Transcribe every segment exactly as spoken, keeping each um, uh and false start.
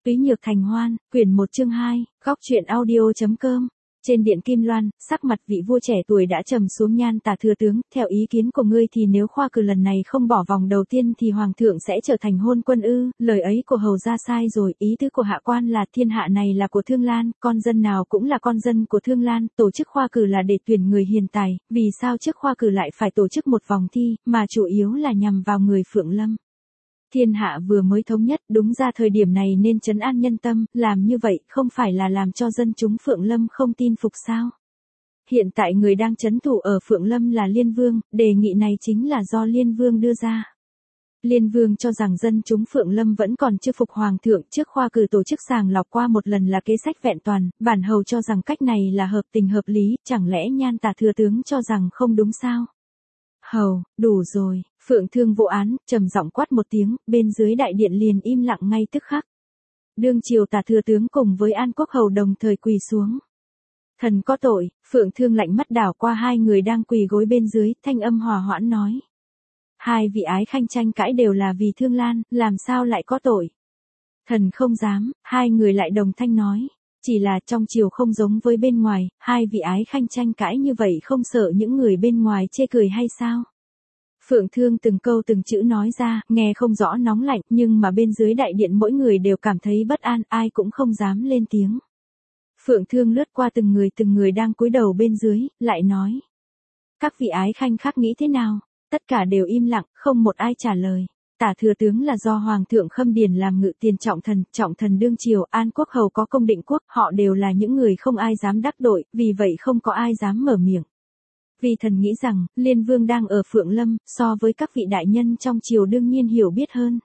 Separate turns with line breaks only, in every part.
Túy Nhược Thành Hoan, quyển một chương hai, góc truyện audio.com. Trên điện Kim Loan, sắc mặt vị vua trẻ tuổi đã trầm xuống. Nhan Tả thừa tướng, theo ý kiến của ngươi thì nếu khoa cử lần này không bỏ vòng đầu tiên thì hoàng thượng sẽ trở thành hôn quân ư? Lời ấy của hầu ra sai rồi, ý tứ của hạ quan là thiên hạ này là của Thương Lan, con dân nào cũng là con dân của Thương Lan, tổ chức khoa cử là để tuyển người hiền tài, vì sao trước khoa cử lại phải tổ chức một vòng thi, mà chủ yếu là nhằm vào người Phượng Lâm. Thiên hạ vừa mới thống nhất, đúng ra thời điểm này nên trấn an nhân tâm, làm như vậy không phải là làm cho dân chúng Phượng Lâm không tin phục sao? Hiện tại người đang trấn thủ ở Phượng Lâm là Liên Vương, đề nghị này chính là do Liên Vương đưa ra. Liên Vương cho rằng dân chúng Phượng Lâm vẫn còn chưa phục hoàng thượng, trước khoa cử tổ chức sàng lọc qua một lần là kế sách vẹn toàn, bản hầu cho rằng cách này là hợp tình hợp lý, chẳng lẽ Nhan Tả thừa tướng cho rằng không đúng sao? Hầu, đủ rồi. Phượng Thương vô án, trầm giọng quát một tiếng, bên dưới đại điện liền im lặng ngay tức khắc. Đương triều Tả thừa tướng cùng với An Quốc hầu đồng thời quỳ xuống. Thần có tội. Phượng Thương lạnh mắt đảo qua hai người đang quỳ gối bên dưới, thanh âm hòa hoãn nói. Hai vị ái khanh tranh cãi đều là vì Thương Lan, làm sao lại có tội? Thần không dám. Hai người lại đồng thanh nói. Chỉ là trong triều không giống với bên ngoài, hai vị ái khanh tranh cãi như vậy không sợ những người bên ngoài chê cười hay sao? Phượng Thương từng câu từng chữ nói ra, nghe không rõ nóng lạnh, nhưng mà bên dưới đại điện mỗi người đều cảm thấy bất an, ai cũng không dám lên tiếng. Phượng Thương lướt qua từng người từng người đang cúi đầu bên dưới, lại nói. Các vị ái khanh khác nghĩ thế nào? Tất cả đều im lặng, không một ai trả lời. Tả thừa tướng là do Hoàng thượng Khâm Điền làm ngự tiền trọng thần, trọng thần đương triều, An Quốc hầu có công định quốc, họ đều là những người không ai dám đắc tội, vì vậy không có ai dám mở miệng. Vì thần nghĩ rằng, Liên Vương đang ở Phượng Lâm, so với các vị đại nhân trong triều đương nhiên hiểu biết hơn.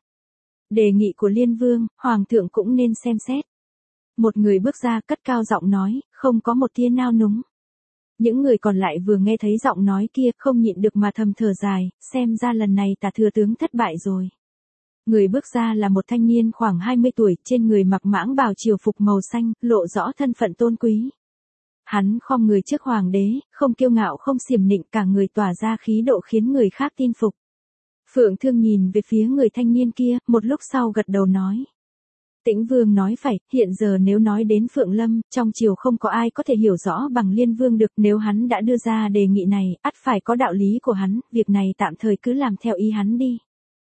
Đề nghị của Liên Vương, Hoàng thượng cũng nên xem xét. Một người bước ra cất cao giọng nói, không có một tia nao núng. Những người còn lại vừa nghe thấy giọng nói kia, không nhịn được mà thầm thở dài, xem ra lần này Tả thừa tướng thất bại rồi. Người bước ra là một thanh niên khoảng hai mươi tuổi, trên người mặc mãng bào triều phục màu xanh, lộ rõ thân phận tôn quý. Hắn khom người trước hoàng đế, không kiêu ngạo không xiểm nịnh, cả người tỏa ra khí độ khiến người khác tin phục. Phượng Thương nhìn về phía người thanh niên kia, một lúc sau gật đầu nói. Tĩnh Vương nói phải, hiện giờ nếu nói đến Phượng Lâm, trong triều không có ai có thể hiểu rõ bằng Liên Vương được, nếu hắn đã đưa ra đề nghị này, ắt phải có đạo lý của hắn, việc này tạm thời cứ làm theo ý hắn đi.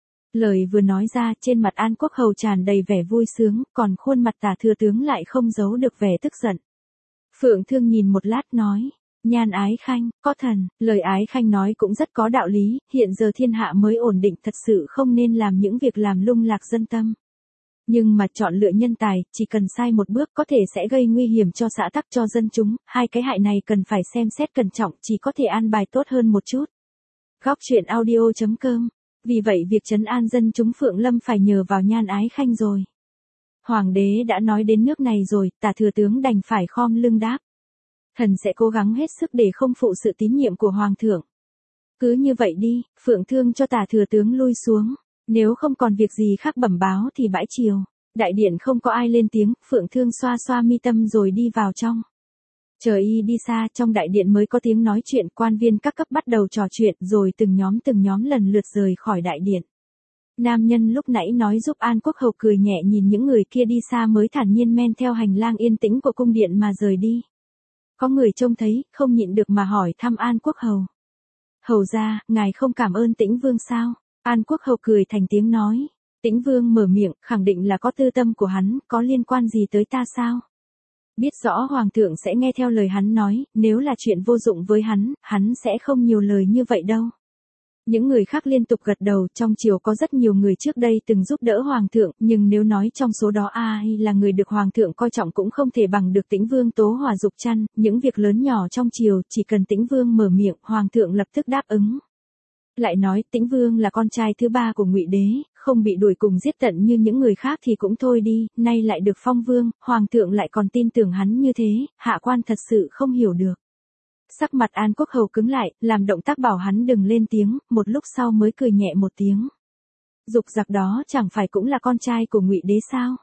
Lời vừa nói ra, trên mặt An Quốc hầu tràn đầy vẻ vui sướng, còn khuôn mặt Tả thừa tướng lại không giấu được vẻ tức giận. Phượng Thương nhìn một lát nói, Nhan ái khanh, có thần, lời ái khanh nói cũng rất có đạo lý, hiện giờ thiên hạ mới ổn định, thật sự không nên làm những việc làm lung lạc dân tâm. Nhưng mà chọn lựa nhân tài, chỉ cần sai một bước có thể sẽ gây nguy hiểm cho xã tắc cho dân chúng, hai cái hại này cần phải xem xét cẩn trọng, chỉ có thể an bài tốt hơn một chút. Góc truyện audio.com. Vì vậy việc trấn an dân chúng Phượng Lâm phải nhờ vào Nhan ái khanh rồi. Hoàng đế đã nói đến nước này rồi, Tả thừa tướng đành phải khom lưng đáp. Thần sẽ cố gắng hết sức để không phụ sự tín nhiệm của Hoàng thượng. Cứ như vậy đi, Phượng Thương cho Tả thừa tướng lui xuống. Nếu không còn việc gì khác bẩm báo thì bãi triều. Đại điện không có ai lên tiếng, Phượng Thương xoa xoa mi tâm rồi đi vào trong. Chờ y đi xa, trong đại điện mới có tiếng nói chuyện, quan viên các cấp bắt đầu trò chuyện, rồi từng nhóm từng nhóm lần lượt rời khỏi đại điện. Nam nhân lúc nãy nói giúp An Quốc hầu cười nhẹ nhìn những người kia đi xa mới thản nhiên men theo hành lang yên tĩnh của cung điện mà rời đi. Có người trông thấy, không nhịn được mà hỏi thăm An Quốc hầu. Hầu ra, ngài không cảm ơn Tĩnh Vương sao? An Quốc hầu cười thành tiếng nói. Tĩnh Vương mở miệng, khẳng định là có tư tâm của hắn, có liên quan gì tới ta sao? Biết rõ Hoàng thượng sẽ nghe theo lời hắn nói, nếu là chuyện vô dụng với hắn, hắn sẽ không nhiều lời như vậy đâu. Những người khác liên tục gật đầu, trong triều có rất nhiều người trước đây từng giúp đỡ Hoàng thượng, nhưng nếu nói trong số đó ai là người được Hoàng thượng coi trọng cũng không thể bằng được Tĩnh Vương Tố Hòa Dục Chăn, những việc lớn nhỏ trong triều, chỉ cần Tĩnh Vương mở miệng, Hoàng thượng lập tức đáp ứng. Lại nói, Tĩnh Vương là con trai thứ ba của Ngụy Đế, không bị đuổi cùng giết tận như những người khác thì cũng thôi đi, nay lại được phong vương, Hoàng thượng lại còn tin tưởng hắn như thế, hạ quan thật sự không hiểu được. Sắc mặt An Quốc hầu cứng lại, làm động tác bảo hắn đừng lên tiếng, một lúc sau mới cười nhẹ một tiếng. Dục giặc đó chẳng phải cũng là con trai của Ngụy Đế sao?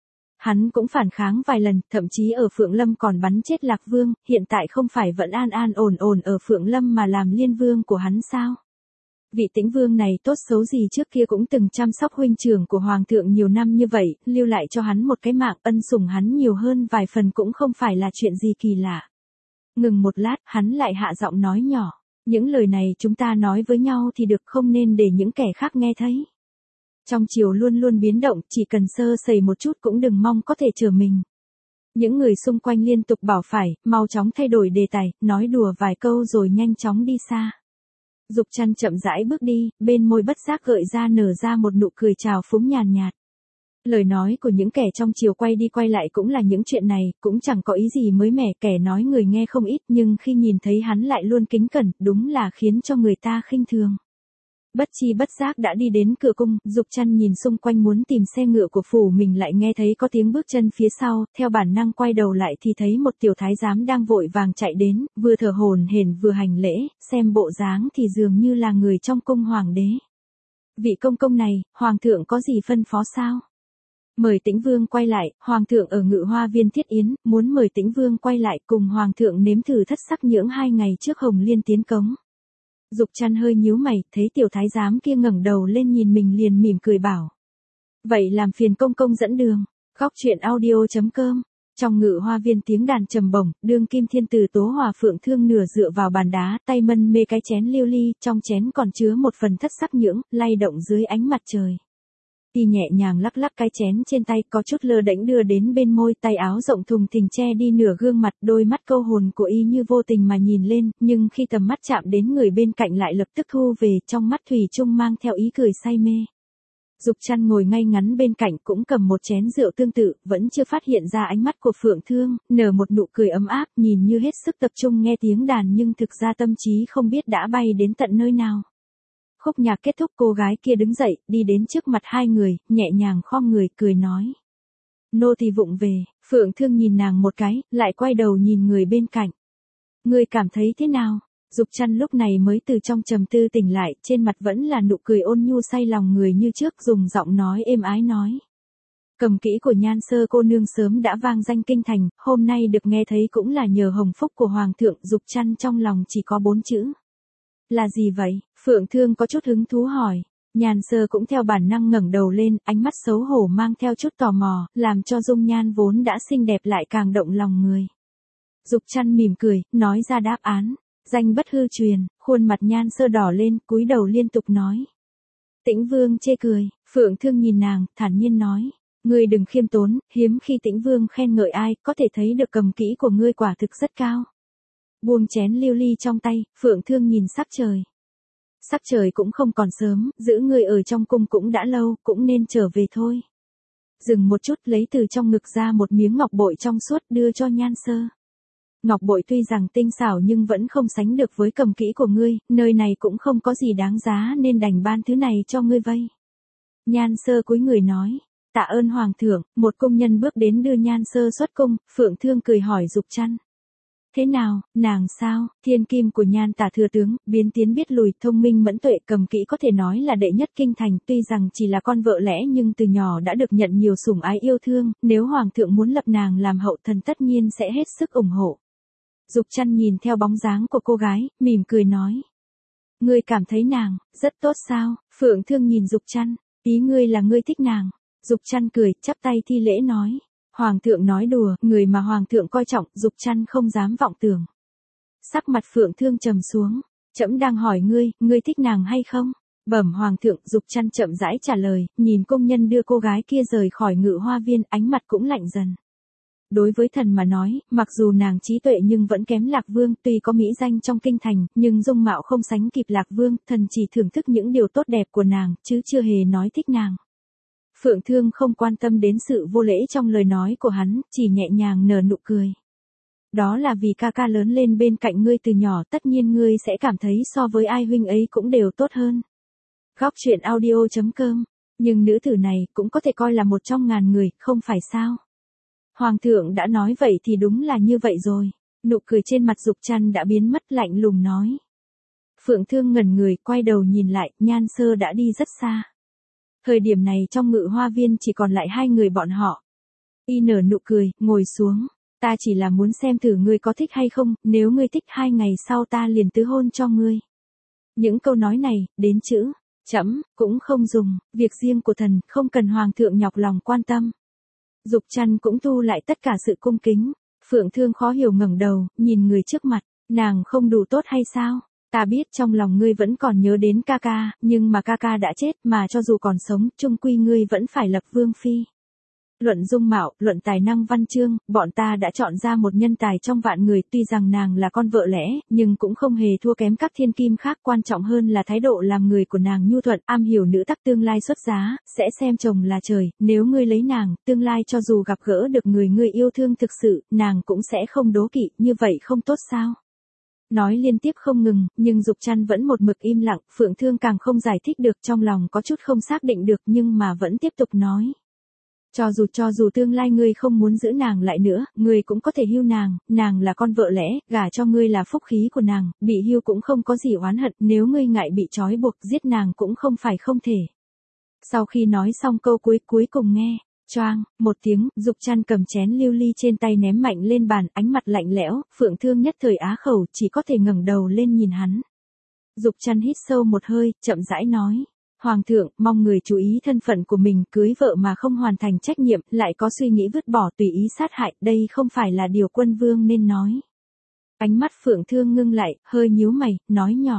Hắn cũng phản kháng vài lần, thậm chí ở Phượng Lâm còn bắn chết Lạc Vương, hiện tại không phải vẫn an an ổn ổn ở Phượng Lâm mà làm Liên Vương của hắn sao? Vị tĩnh vương này tốt xấu gì trước kia cũng từng chăm sóc huynh trưởng của hoàng thượng nhiều năm như vậy, lưu lại cho hắn một cái mạng, ân sủng hắn nhiều hơn vài phần cũng không phải là chuyện gì kỳ lạ. Ngừng một lát, hắn lại hạ giọng nói nhỏ. Những lời này chúng ta nói với nhau thì được, không nên để những kẻ khác nghe thấy. Trong triều luôn luôn biến động, chỉ cần sơ sẩy một chút cũng đừng mong có thể chở mình. Những người xung quanh liên tục bảo phải, mau chóng thay đổi đề tài, nói đùa vài câu rồi nhanh chóng đi xa. Dục Trăn chậm rãi bước đi, bên môi bất giác gợi ra nở ra một nụ cười trào phúng nhàn nhạt. Lời nói của những kẻ trong triều quay đi quay lại cũng là những chuyện này, cũng chẳng có ý gì mới mẻ, kẻ nói người nghe không ít nhưng khi nhìn thấy hắn lại luôn kính cẩn, đúng là khiến cho người ta khinh thường. Bất chi bất giác đã đi đến cửa cung, Dục Trăn nhìn xung quanh muốn tìm xe ngựa của phủ mình lại nghe thấy có tiếng bước chân phía sau, theo bản năng quay đầu lại thì thấy một tiểu thái giám đang vội vàng chạy đến, vừa thở hổn hển vừa hành lễ, xem bộ dáng thì dường như là người trong cung hoàng đế. Vị công công này, hoàng thượng có gì phân phó sao? Mời Tĩnh Vương quay lại, hoàng thượng ở Ngự Hoa Viên thiết yến, muốn mời Tĩnh Vương quay lại cùng hoàng thượng nếm thử thất sắc nhưỡng hai ngày trước Hồng Liên tiến cống. Dục Trăn hơi nhíu mày, thấy tiểu thái giám kia ngẩng đầu lên nhìn mình liền mỉm cười bảo. Vậy làm phiền công công dẫn đường. Góc truyện audio chấm com. Trong Ngự Hoa Viên tiếng đàn trầm bổng, đương kim thiên tử Tố Hòa Phượng Thương nửa dựa vào bàn đá, tay mân mê cái chén lưu ly, trong chén còn chứa một phần thất sắc nhưỡng, lay động dưới ánh mặt trời. Y nhẹ nhàng lắc lắc cái chén trên tay, có chút lơ đễnh đưa đến bên môi, tay áo rộng thùng thình che đi nửa gương mặt, đôi mắt câu hồn của y như vô tình mà nhìn lên, nhưng khi tầm mắt chạm đến người bên cạnh lại lập tức thu về, trong mắt thủy chung mang theo ý cười say mê. Dục Trăn ngồi ngay ngắn bên cạnh cũng cầm một chén rượu tương tự, vẫn chưa phát hiện ra ánh mắt của Phượng Thương, nở một nụ cười ấm áp, nhìn như hết sức tập trung nghe tiếng đàn nhưng thực ra tâm trí không biết đã bay đến tận nơi nào. Khúc nhạc kết thúc, cô gái kia đứng dậy, đi đến trước mặt hai người, nhẹ nhàng khom người, cười nói. Nô tỳ vụng về. Phượng Thương nhìn nàng một cái, lại quay đầu nhìn người bên cạnh. Ngươi cảm thấy thế nào? Dục Trăn lúc này mới từ trong trầm tư tỉnh lại, trên mặt vẫn là nụ cười ôn nhu say lòng người như trước, dùng giọng nói êm ái nói. Cầm kỹ của Nhan Sơ cô nương sớm đã vang danh kinh thành, hôm nay được nghe thấy cũng là nhờ hồng phúc của Hoàng thượng. Dục Trăn trong lòng chỉ có bốn chữ. Là gì vậy? Phượng Thương có chút hứng thú hỏi. Nhan Sơ cũng theo bản năng ngẩng đầu lên, ánh mắt xấu hổ mang theo chút tò mò, làm cho dung nhan vốn đã xinh đẹp lại càng động lòng người. Dục Trăn mỉm cười, nói ra đáp án. Danh bất hư truyền. Khuôn mặt Nhan Sơ đỏ lên, cúi đầu liên tục nói. Tĩnh Vương chê cười. Phượng Thương nhìn nàng, thản nhiên nói. Ngươi đừng khiêm tốn, hiếm khi Tĩnh Vương khen ngợi ai, có thể thấy được cầm kỹ của ngươi quả thực rất cao. Buông chén lưu ly trong tay, Phượng Thương nhìn sắc trời. Sắc trời cũng không còn sớm, giữ ngươi ở trong cung cũng đã lâu, cũng nên trở về thôi. Dừng một chút, lấy từ trong ngực ra một miếng ngọc bội trong suốt đưa cho Nhan Sơ. Ngọc bội tuy rằng tinh xảo nhưng vẫn không sánh được với cầm kỹ của ngươi, nơi này cũng không có gì đáng giá nên đành ban thứ này cho ngươi vây. Nhan Sơ cúi người nói, tạ ơn hoàng thượng. Một công nhân bước đến đưa Nhan Sơ xuất cung, Phượng Thương cười hỏi Dục Trăn. Thế nào, nàng sao? Thiên kim của Nhan tả thừa tướng, biến tiến biết lùi, thông minh mẫn tuệ, cầm kỹ có thể nói là đệ nhất kinh thành, tuy rằng chỉ là con vợ lẽ nhưng từ nhỏ đã được nhận nhiều sủng ái yêu thương, nếu hoàng thượng muốn lập nàng làm hậu thần tất nhiên sẽ hết sức ủng hộ. Dục Trăn nhìn theo bóng dáng của cô gái, mỉm cười nói. Ngươi cảm thấy nàng rất tốt sao? Phượng Thương nhìn Dục Trăn, ý ngươi là ngươi thích nàng. Dục Trăn cười, chắp tay thi lễ nói. Hoàng thượng nói đùa, người mà hoàng thượng coi trọng, Dục Trăn không dám vọng tưởng. Sắc mặt Phượng Thương trầm xuống, trẫm đang hỏi ngươi, ngươi thích nàng hay không? Bẩm hoàng thượng. Dục Trăn chậm rãi trả lời, nhìn công nhân đưa cô gái kia rời khỏi Ngự Hoa Viên, ánh mặt cũng lạnh dần. Đối với thần mà nói, mặc dù nàng trí tuệ nhưng vẫn kém Lạc Vương, tuy có mỹ danh trong kinh thành, nhưng dung mạo không sánh kịp Lạc Vương, thần chỉ thưởng thức những điều tốt đẹp của nàng, chứ chưa hề nói thích nàng. Phượng Thương không quan tâm đến sự vô lễ trong lời nói của hắn, chỉ nhẹ nhàng nở nụ cười. Đó là vì ca ca lớn lên bên cạnh ngươi từ nhỏ, tất nhiên ngươi sẽ cảm thấy so với ai huynh ấy cũng đều tốt hơn. Góc truyện audio chấm com. Nhưng nữ tử này cũng có thể coi là một trong ngàn người, không phải sao? Hoàng thượng đã nói vậy thì đúng là như vậy rồi. Nụ cười trên mặt Dục Trăn đã biến mất, lạnh lùng nói. Phượng Thương ngẩn người, quay đầu nhìn lại, Nhan Sơ đã đi rất xa. Thời điểm này trong Ngự Hoa Viên chỉ còn lại hai người bọn họ. Y nở nụ cười, ngồi xuống. Ta chỉ là muốn xem thử ngươi có thích hay không, nếu ngươi thích hai ngày sau ta liền tứ hôn cho ngươi. Những câu nói này, đến chữ trẫm cũng không dùng, việc riêng của thần không cần hoàng thượng nhọc lòng quan tâm. Dục Trăn cũng thu lại tất cả sự cung kính. Phượng Thương khó hiểu ngẩng đầu, nhìn người trước mặt, nàng không đủ tốt hay sao? Ta biết trong lòng ngươi vẫn còn nhớ đến ca ca, nhưng mà ca ca đã chết, mà cho dù còn sống, chung quy ngươi vẫn phải lập vương phi. Luận dung mạo, luận tài năng văn chương, bọn ta đã chọn ra một nhân tài trong vạn người, tuy rằng nàng là con vợ lẽ, nhưng cũng không hề thua kém các thiên kim khác, quan trọng hơn là thái độ làm người của nàng nhu thuận, am hiểu nữ tắc, tương lai xuất giá, sẽ xem chồng là trời, nếu ngươi lấy nàng, tương lai cho dù gặp gỡ được người ngươi yêu thương thực sự, nàng cũng sẽ không đố kỵ, như vậy không tốt sao? Nói liên tiếp không ngừng, nhưng Dục Trăn vẫn một mực im lặng, Phượng Thương càng không giải thích được, trong lòng có chút không xác định được, nhưng mà vẫn tiếp tục nói. Cho dù cho dù tương lai ngươi không muốn giữ nàng lại nữa, ngươi cũng có thể hưu nàng, nàng là con vợ lẽ, gả cho ngươi là phúc khí của nàng, bị hưu cũng không có gì oán hận, nếu ngươi ngại bị trói buộc, giết nàng cũng không phải không thể. Sau khi nói xong câu cuối cuối cùng nghe, choang, một tiếng, Dục Trăn cầm chén lưu ly trên tay ném mạnh lên bàn, ánh mặt lạnh lẽo, Phượng Thương nhất thời á khẩu, chỉ có thể ngẩng đầu lên nhìn hắn. Dục Trăn hít sâu một hơi, chậm rãi nói. Hoàng thượng, mong người chú ý thân phận của mình, cưới vợ mà không hoàn thành trách nhiệm, lại có suy nghĩ vứt bỏ tùy ý sát hại, đây không phải là điều quân vương nên nói. Ánh mắt Phượng Thương ngưng lại, hơi nhíu mày, nói nhỏ.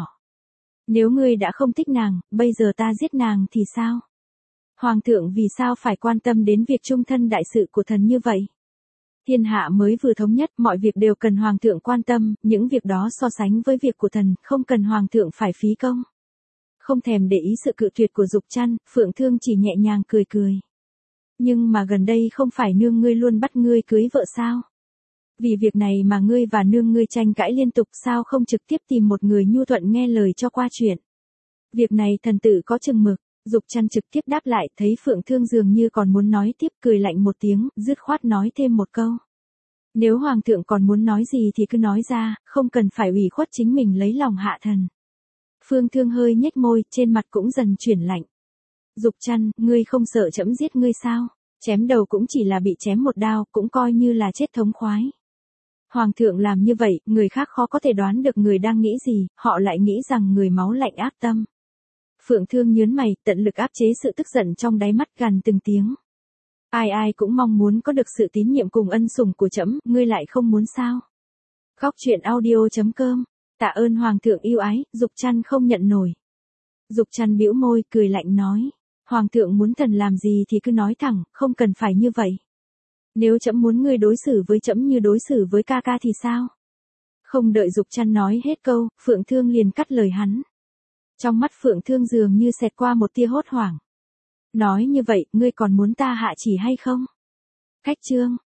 Nếu ngươi đã không thích nàng, bây giờ ta giết nàng thì sao? Hoàng thượng vì sao phải quan tâm đến việc trung thân đại sự của thần như vậy? Thiên hạ mới vừa thống nhất, mọi việc đều cần hoàng thượng quan tâm, những việc đó so sánh với việc của thần, không cần hoàng thượng phải phí công. Không thèm để ý sự cự tuyệt của Dục Trăn, Phượng Thương chỉ nhẹ nhàng cười cười. Nhưng mà gần đây không phải nương ngươi luôn bắt ngươi cưới vợ sao? Vì việc này mà ngươi và nương ngươi tranh cãi liên tục, sao không trực tiếp tìm một người nhu thuận nghe lời cho qua chuyện? Việc này thần tử có chừng mực. Dục Trăn trực tiếp đáp lại, thấy Phượng Thương dường như còn muốn nói tiếp, cười lạnh một tiếng, dứt khoát nói thêm một câu. Nếu hoàng thượng còn muốn nói gì thì cứ nói ra, không cần phải ủy khuất chính mình lấy lòng hạ thần. Phượng Thương hơi nhếch môi, trên mặt cũng dần chuyển lạnh. Dục Trăn, ngươi không sợ trẫm giết ngươi sao? Chém đầu cũng chỉ là bị chém một đao, cũng coi như là chết thống khoái. Hoàng thượng làm như vậy, người khác khó có thể đoán được người đang nghĩ gì, họ lại nghĩ rằng người máu lạnh ác tâm. Phượng Thương nhớn mày, tận lực áp chế sự tức giận trong đáy mắt, gằn từng tiếng. Ai ai cũng mong muốn có được sự tín nhiệm cùng ân sủng của trẫm, ngươi lại không muốn sao? Góc truyện audio chấm com. Tạ ơn hoàng thượng yêu ái, Dục Trăn không nhận nổi. Dục Trăn bĩu môi, cười lạnh nói. Hoàng thượng muốn thần làm gì thì cứ nói thẳng, không cần phải như vậy. Nếu trẫm muốn ngươi đối xử với trẫm như đối xử với ca ca thì sao? Không đợi Dục Trăn nói hết câu, Phượng Thương liền cắt lời hắn. Trong mắt Phượng Thương dường như xẹt qua một tia hốt hoảng. Nói như vậy, ngươi còn muốn ta hạ chỉ hay không? Cách chương.